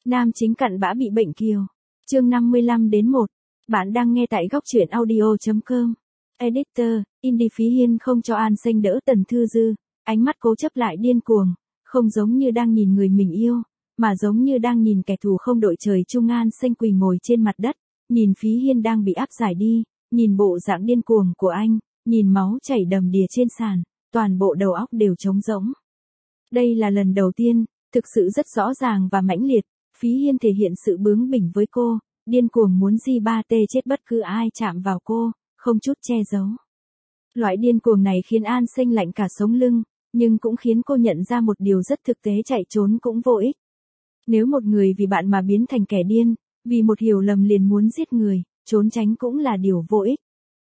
Nam chính cặn bã bị bệnh kiều. Chương 55-1. Bạn đang nghe tại góc truyện audio.com. Editor, Indie Phí Hiên không cho An Xanh đỡ Tần Thư Dư, ánh mắt cố chấp lại điên cuồng, không giống như đang nhìn người mình yêu, mà giống như đang nhìn kẻ thù không đội trời chung. An Xanh quỳ ngồi trên mặt đất, nhìn Phí Hiên đang bị áp giải đi, nhìn bộ dạng điên cuồng của anh, nhìn máu chảy đầm đìa trên sàn, toàn bộ đầu óc đều trống rỗng. Đây là lần đầu tiên, thực sự rất rõ ràng và mãnh liệt, Phí Hiên thể hiện sự bướng bỉnh với cô, điên cuồng muốn G3T chết bất cứ ai chạm vào cô, không chút che giấu. Loại điên cuồng này khiến An Xanh lạnh cả sống lưng, nhưng cũng khiến cô nhận ra một điều rất thực tế: chạy trốn cũng vô ích. Nếu một người vì bạn mà biến thành kẻ điên, vì một hiểu lầm liền muốn giết người, trốn tránh cũng là điều vô ích.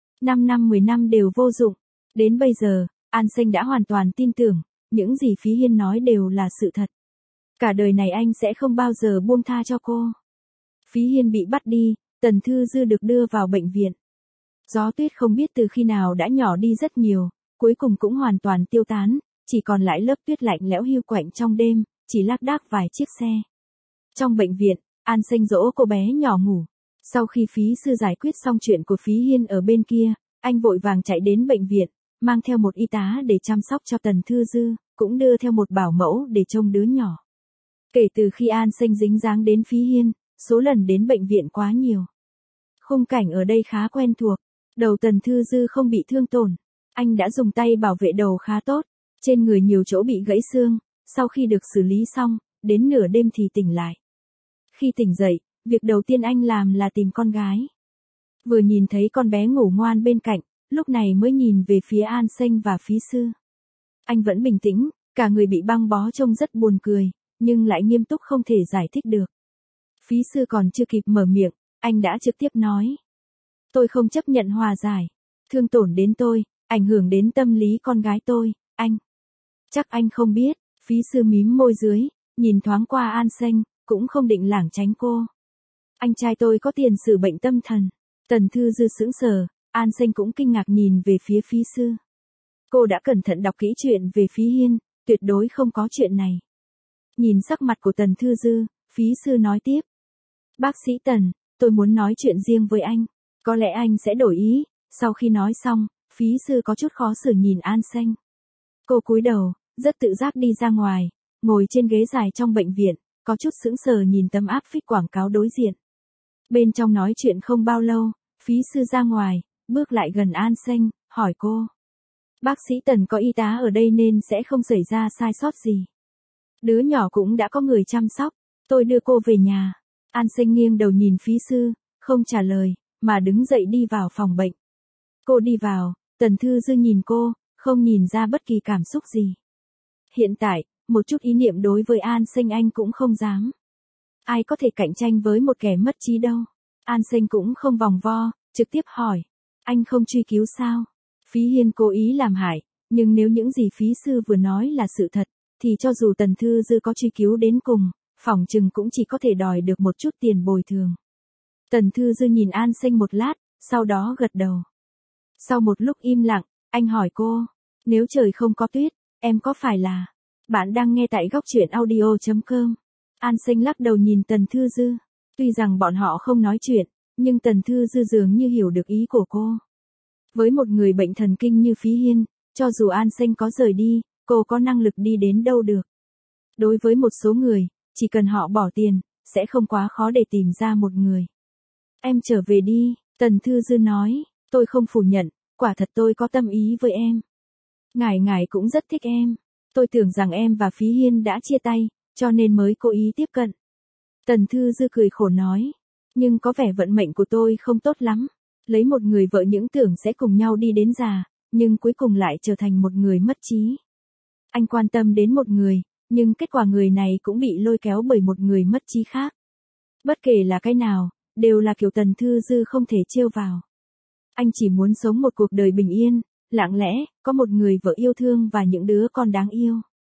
5 năm 10 năm đều vô dụng. Đến bây giờ, An Xanh đã hoàn toàn tin tưởng, những gì Phí Hiên nói đều là sự thật. Cả đời này anh sẽ không bao giờ buông tha cho cô. Phí Hiên bị bắt đi, Tần Thư Dư được đưa vào bệnh viện. Gió tuyết không biết từ khi nào đã nhỏ đi rất nhiều, cuối cùng cũng hoàn toàn tiêu tán, chỉ còn lại lớp tuyết lạnh lẽo hiu quạnh trong đêm, chỉ lác đác vài chiếc xe. Trong bệnh viện, An Xanh dỗ cô bé nhỏ ngủ. Sau khi Phí sư giải quyết xong chuyện của Phí Hiên ở bên kia, anh vội vàng chạy đến bệnh viện, mang theo một y tá để chăm sóc cho Tần Thư Dư, cũng đưa theo một bảo mẫu để trông đứa nhỏ. Kể từ khi An Xanh dính dáng đến Phí Hiên, số lần đến bệnh viện quá nhiều. Khung cảnh ở đây khá quen thuộc, đầu Tần Thư Dư không bị thương tổn, anh đã dùng tay bảo vệ đầu khá tốt, trên người nhiều chỗ bị gãy xương, sau khi được xử lý xong, đến nửa đêm thì tỉnh lại. Khi tỉnh dậy, việc đầu tiên anh làm là tìm con gái. Vừa nhìn thấy con bé ngủ ngoan bên cạnh, lúc này mới nhìn về phía An Xanh và Phí sư. Anh vẫn bình tĩnh, cả người bị băng bó trông rất buồn cười, nhưng lại nghiêm túc không thể giải thích được. Phí sư còn chưa kịp mở miệng, anh đã trực tiếp nói: "Tôi không chấp nhận hòa giải, thương tổn đến tôi, ảnh hưởng đến tâm lý con gái tôi, anh." "Chắc anh không biết." Phí sư mím môi dưới, nhìn thoáng qua An Xanh, cũng không định lảng tránh cô. "Anh trai tôi có tiền sử bệnh tâm thần." Tần Thư Dư sững sờ, An Xanh cũng kinh ngạc nhìn về phía Phí sư. Cô đã cẩn thận đọc kỹ chuyện về Phí Hiên, tuyệt đối không có chuyện này. Nhìn sắc mặt của Tần Thư Dư, Phí sư nói tiếp: "Bác sĩ Tần, tôi muốn nói chuyện riêng với anh, có lẽ anh sẽ đổi ý." Sau khi nói xong, Phí sư có chút khó xử nhìn An Xanh. Cô cúi đầu, rất tự giác đi ra ngoài, ngồi trên ghế dài trong bệnh viện, có chút sững sờ nhìn tấm áp phích quảng cáo đối diện. Bên trong nói chuyện không bao lâu, Phí sư ra ngoài, bước lại gần An Xanh, hỏi cô: "Bác sĩ Tần có y tá ở đây nên sẽ không xảy ra sai sót gì. Đứa nhỏ cũng đã có người chăm sóc, tôi đưa cô về nhà." An Xanh nghiêng đầu nhìn Phí sư, không trả lời, mà đứng dậy đi vào phòng bệnh. Cô đi vào, Tần Thư Dư nhìn cô, không nhìn ra bất kỳ cảm xúc gì. Hiện tại, một chút ý niệm đối với An Xanh anh cũng không dám. Ai có thể cạnh tranh với một kẻ mất trí đâu. An Xanh cũng không vòng vo, trực tiếp hỏi: "Anh không truy cứu sao?" Phí Hiên cố ý làm hại, nhưng nếu những gì Phí sư vừa nói là sự thật, thì cho dù Tần Thư Dư có truy cứu đến cùng, phỏng chừng cũng chỉ có thể đòi được một chút tiền bồi thường. Tần Thư Dư nhìn An Xanh một lát, sau đó gật đầu. Sau một lúc im lặng, anh hỏi cô: "Nếu trời không có tuyết, em có phải là..." Bạn đang nghe tại góc truyện audio.com. An Xanh lắc đầu nhìn Tần Thư Dư. Tuy rằng bọn họ không nói chuyện, nhưng Tần Thư Dư dường như hiểu được ý của cô. Với một người bệnh thần kinh như Phí Hiên, cho dù An Xanh có rời đi, cô có năng lực đi đến đâu được. Đối với một số người, chỉ cần họ bỏ tiền, sẽ không quá khó để tìm ra một người. "Em trở về đi," Tần Thư Dư nói. "Tôi không phủ nhận, quả thật tôi có tâm ý với em. Ngài cũng rất thích em. Tôi tưởng rằng em và Phí Hiên đã chia tay, cho nên mới cố ý tiếp cận." Tần Thư Dư cười khổ nói: "Nhưng có vẻ vận mệnh của tôi không tốt lắm. Lấy một người vợ những tưởng sẽ cùng nhau đi đến già, nhưng cuối cùng lại trở thành một người mất trí. Anh quan tâm đến một người, nhưng kết quả người này cũng bị lôi kéo bởi một người mất trí khác. Bất kể là cái nào, đều là kiểu Tần Thư Dư không thể trêu vào. Anh chỉ muốn sống một cuộc đời bình yên, lặng lẽ, có một người vợ yêu thương và những đứa con đáng yêu."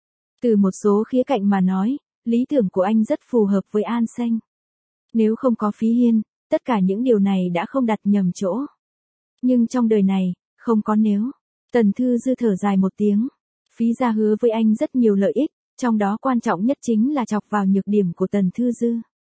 Từ một số khía cạnh mà nói, lý tưởng của anh rất phù hợp với An Xanh. Nếu không có Phí Hiên, tất cả những điều này đã không đặt nhầm chỗ. Nhưng trong đời này, không có nếu. Tần Thư Dư thở dài một tiếng. Phí gia hứa với anh rất nhiều lợi ích, trong đó quan trọng nhất chính là chọc vào nhược điểm của Tần Thư Dư.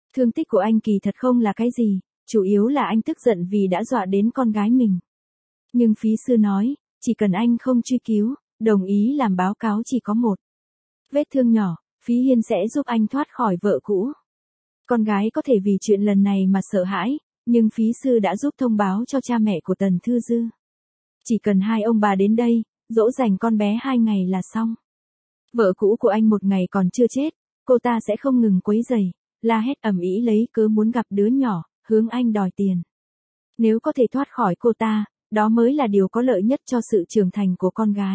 Thương tích của anh kỳ thật không là cái gì, chủ yếu là anh tức giận vì đã dọa đến con gái mình. Nhưng phí sư nói, chỉ cần anh không truy cứu, đồng ý làm báo cáo chỉ có một vết thương nhỏ, Phí Hiên sẽ giúp anh thoát khỏi vợ cũ. Con gái có thể vì chuyện lần này mà sợ hãi, nhưng phí sư đã giúp thông báo cho cha mẹ của Tần Thư Dư. Chỉ cần hai ông bà đến đây, dỗ dành con bé 2 ngày là xong. Vợ cũ của anh một ngày còn chưa chết, cô ta sẽ không ngừng quấy rầy, la hét ầm ĩ lấy cớ muốn gặp đứa nhỏ, hướng anh đòi tiền. Nếu có thể thoát khỏi cô ta, đó mới là điều có lợi nhất cho sự trưởng thành của con gái.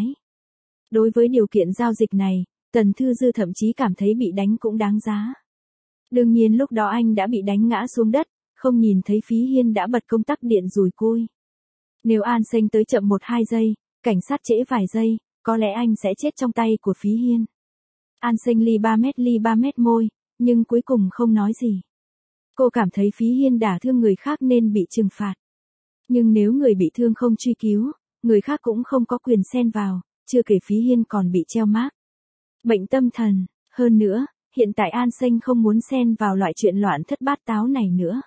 Đối với điều kiện giao dịch này, Tần Thư Dư thậm chí cảm thấy bị đánh cũng đáng giá. Đương nhiên lúc đó anh đã bị đánh ngã xuống đất, không nhìn thấy Phí Hiên đã bật công tắc điện rùi cui. Nếu An Sinh tới chậm 1-2 giây, cảnh sát trễ vài giây, có lẽ anh sẽ chết trong tay của Phí Hiên. An Sinh ly 3 mét môi, nhưng cuối cùng không nói gì. Cô cảm thấy Phí Hiên đả thương người khác nên bị trừng phạt. Nhưng nếu người bị thương không truy cứu, người khác cũng không có quyền xen vào, chưa kể Phí Hiên còn bị treo mác bệnh tâm thần. Hơn nữa, hiện tại An Sinh không muốn xen vào loại chuyện loạn thất bát táo này nữa.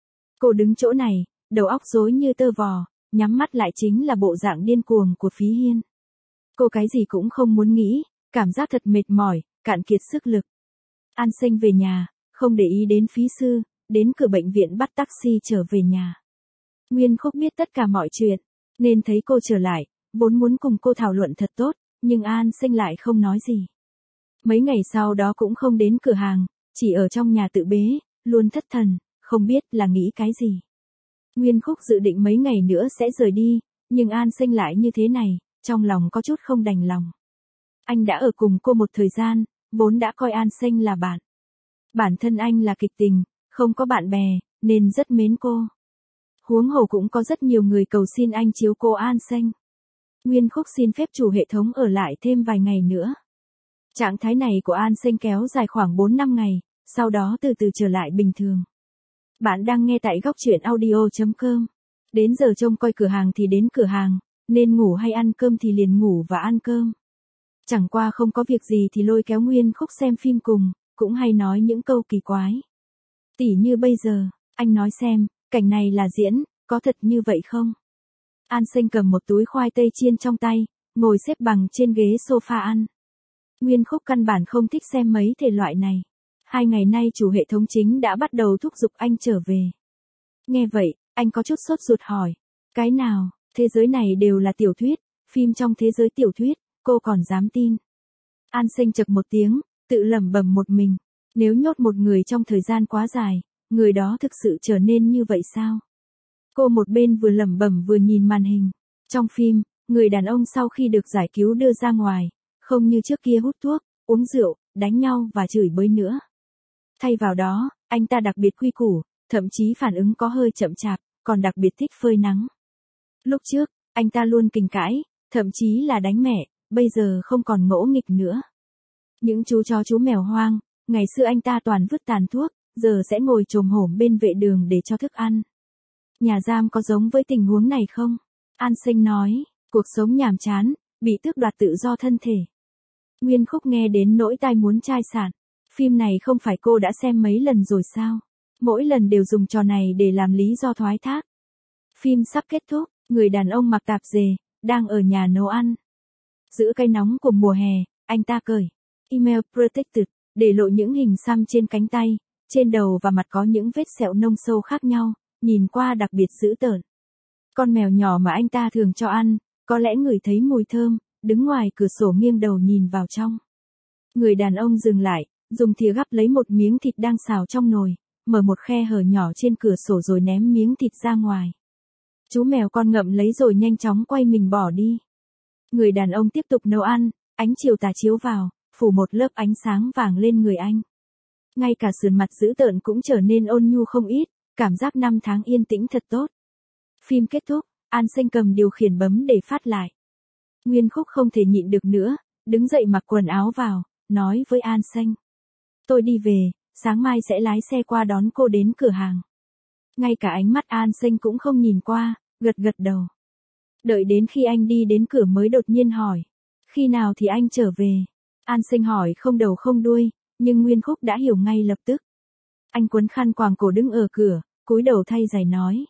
Cô đứng chỗ này, đầu óc rối như tơ vò, nhắm mắt lại chính là bộ dạng điên cuồng của Phí Hiên. Cô cái gì cũng không muốn nghĩ, cảm giác thật mệt mỏi, cạn kiệt sức lực. An Sinh về nhà, không để ý đến phí sư, đến cửa bệnh viện bắt taxi trở về nhà. Nguyên Khúc biết tất cả mọi chuyện, nên thấy cô trở lại, vốn muốn cùng cô thảo luận thật tốt, nhưng An Sinh lại không nói gì. Mấy ngày sau đó cũng không đến cửa hàng, chỉ ở trong nhà tự bế, luôn thất thần, không biết là nghĩ cái gì. Nguyên Khúc dự định mấy ngày nữa sẽ rời đi, nhưng An Sinh lại như thế này, trong lòng có chút không đành lòng. Anh đã ở cùng cô một thời gian, vốn đã coi An Sinh là bạn. Bản thân anh là kịch tình, không có bạn bè, nên rất mến cô. Huống hồ cũng có rất nhiều người cầu xin anh chiếu cố An Sinh. Nguyên Khúc xin phép chủ hệ thống ở lại thêm vài ngày nữa. Trạng thái này của An Sinh kéo dài khoảng 4-5 ngày, sau đó từ từ trở lại bình thường. Bạn đang nghe tại góc truyện audio.com. Đến giờ trông coi cửa hàng thì đến cửa hàng, nên ngủ hay ăn cơm thì liền ngủ và ăn cơm. Chẳng qua không có việc gì thì lôi kéo Nguyên Khúc xem phim cùng, cũng hay nói những câu kỳ quái. Tỉ như bây giờ, anh nói xem, cảnh này là diễn, có thật như vậy không? An Sinh cầm một túi khoai tây chiên trong tay, ngồi xếp bằng trên ghế sofa ăn. Nguyên Khúc căn bản không thích xem mấy thể loại này. 2 ngày nay chủ hệ thống chính đã bắt đầu thúc giục anh trở về. Nghe vậy, anh có chút sốt ruột hỏi. Cái nào, thế giới này đều là tiểu thuyết, phim trong thế giới tiểu thuyết, cô còn dám tin? An Sinh chậc một tiếng, tự lẩm bẩm một mình. Nếu nhốt một người trong thời gian quá dài, người đó thực sự trở nên như vậy sao? Cô một bên vừa lẩm bẩm vừa nhìn màn hình. Trong phim, người đàn ông sau khi được giải cứu đưa ra ngoài, không như trước kia hút thuốc, uống rượu, đánh nhau và chửi bới nữa. Thay vào đó, anh ta đặc biệt quy củ, thậm chí phản ứng có hơi chậm chạp, còn đặc biệt thích phơi nắng. Lúc trước, anh ta luôn kình cãi, thậm chí là đánh mẹ, bây giờ không còn ngỗ nghịch nữa. Những chú chó chú mèo hoang, ngày xưa anh ta toàn vứt tàn thuốc, giờ sẽ ngồi chồm hổm bên vệ đường để cho thức ăn. Nhà giam có giống với tình huống này không? An Sinh nói, cuộc sống nhàm chán, bị tước đoạt tự do thân thể. Nguyên Khúc nghe đến nỗi tai muốn chai sạn. Phim này không phải cô đã xem mấy lần rồi sao? Mỗi lần đều dùng trò này để làm lý do thoái thác. Phim sắp kết thúc, người đàn ông mặc tạp dề, đang ở nhà nấu ăn. Giữa cái nóng của mùa hè, anh ta cởi email protected, để lộ những hình xăm trên cánh tay, trên đầu và mặt có những vết sẹo nông sâu khác nhau, nhìn qua đặc biệt dữ tợn. Con mèo nhỏ mà anh ta thường cho ăn, có lẽ ngửi thấy mùi thơm, đứng ngoài cửa sổ nghiêng đầu nhìn vào trong. Người đàn ông dừng lại, dùng thìa gắp lấy một miếng thịt đang xào trong nồi, mở một khe hở nhỏ trên cửa sổ rồi ném miếng thịt ra ngoài. Chú mèo con ngậm lấy rồi nhanh chóng quay mình bỏ đi. Người đàn ông tiếp tục nấu ăn, ánh chiều tà chiếu vào, phủ một lớp ánh sáng vàng lên người anh. Ngay cả sườn mặt dữ tợn cũng trở nên ôn nhu không ít, cảm giác 5 tháng yên tĩnh thật tốt. Phim kết thúc, An Sinh cầm điều khiển bấm để phát lại. Nguyên Khúc không thể nhịn được nữa, đứng dậy mặc quần áo vào, nói với An Sinh. Tôi đi về, sáng mai sẽ lái xe qua đón cô đến cửa hàng. Ngay cả ánh mắt An Sinh cũng không nhìn qua, gật gật đầu. Đợi đến khi anh đi đến cửa mới đột nhiên hỏi. Khi nào thì anh trở về? An Sinh hỏi không đầu không đuôi, nhưng Nguyên Khúc đã hiểu ngay lập tức. Anh quấn khăn quàng cổ đứng ở cửa, cúi đầu thay giày nói.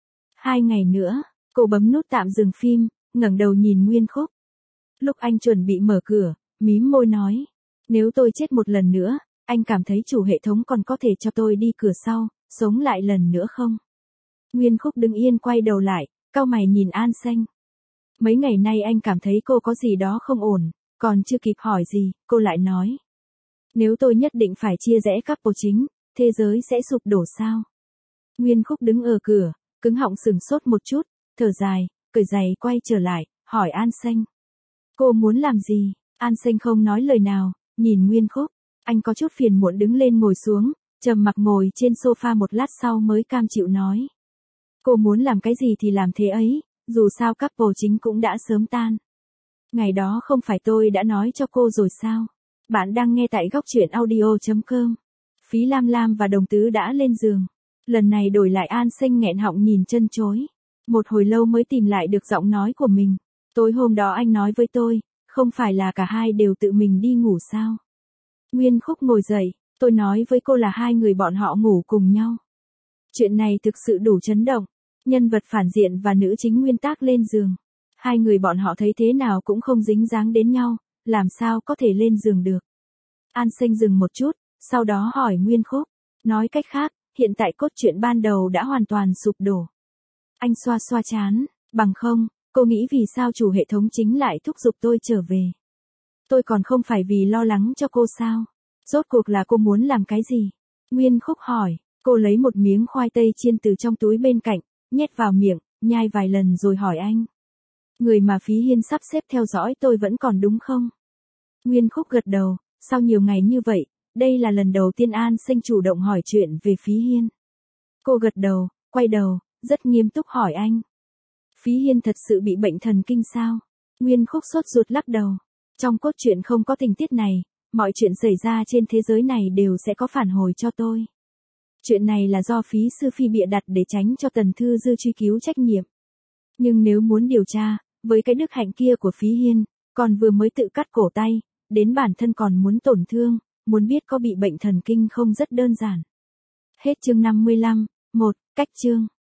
2 ngày nữa, cô bấm nút tạm dừng phim, ngẩng đầu nhìn Nguyên Khúc. Lúc anh chuẩn bị mở cửa, mím môi nói. Nếu tôi chết một lần nữa, anh cảm thấy chủ hệ thống còn có thể cho tôi đi cửa sau, sống lại lần nữa không? Nguyên Khúc đứng yên quay đầu lại, cau mày nhìn An Xanh. Mấy ngày nay anh cảm thấy cô có gì đó không ổn, còn chưa kịp hỏi gì, cô lại nói. Nếu tôi nhất định phải chia rẽ couple chính, thế giới sẽ sụp đổ sao? Nguyên Khúc đứng ở cửa, cứng họng sửng sốt một chút, thở dài, cởi giày quay trở lại, hỏi An Xanh. Cô muốn làm gì? An Xanh không nói lời nào, nhìn Nguyên Khúc. Anh có chút phiền muộn đứng lên ngồi xuống, trầm mặc ngồi trên sofa một lát sau mới cam chịu nói. Cô muốn làm cái gì thì làm thế ấy, dù sao couple chính cũng đã sớm tan. Ngày đó không phải tôi đã nói cho cô rồi sao? Bạn đang nghe tại góc truyện audio.com. Phí Lam Lam và Đồng Tứ đã lên giường. Lần này đổi lại An Xanh nghẹn họng nhìn chân chối. Một hồi lâu mới tìm lại được giọng nói của mình. Tối hôm đó anh nói với tôi, không phải là cả hai đều tự mình đi ngủ sao? Nguyên Khúc ngồi dậy, tôi nói với cô là hai người bọn họ ngủ cùng nhau. Chuyện này thực sự đủ chấn động. Nhân vật phản diện và nữ chính nguyên tác lên giường. Hai người bọn họ thấy thế nào cũng không dính dáng đến nhau, làm sao có thể lên giường được. An Xanh dừng một chút, sau đó hỏi Nguyên Khúc. Nói cách khác, hiện tại cốt truyện ban đầu đã hoàn toàn sụp đổ. Anh xoa xoa trán, bằng không, cô nghĩ vì sao chủ hệ thống chính lại thúc giục tôi trở về. Tôi còn không phải vì lo lắng cho cô sao? Rốt cuộc là cô muốn làm cái gì? Nguyên Khúc hỏi, cô lấy một miếng khoai tây chiên từ trong túi bên cạnh, nhét vào miệng, nhai vài lần rồi hỏi anh. Người mà Phí Hiên sắp xếp theo dõi tôi vẫn còn đúng không? Nguyên Khúc gật đầu, sau nhiều ngày như vậy, đây là lần đầu tiên An Xanh chủ động hỏi chuyện về Phí Hiên. Cô gật đầu, quay đầu, rất nghiêm túc hỏi anh. Phí Hiên thật sự bị bệnh thần kinh sao? Nguyên Khúc sốt ruột lắc đầu. Trong cốt truyện không có tình tiết này, mọi chuyện xảy ra trên thế giới này đều sẽ có phản hồi cho tôi. Chuyện này là do Phí Sư Phi bịa đặt để tránh cho Tần Thư Dư truy cứu trách nhiệm. Nhưng nếu muốn điều tra, với cái đức hạnh kia của Phí Hiên, còn vừa mới tự cắt cổ tay, đến bản thân còn muốn tổn thương, muốn biết có bị bệnh thần kinh không rất đơn giản. Hết chương 55, 1, cách chương.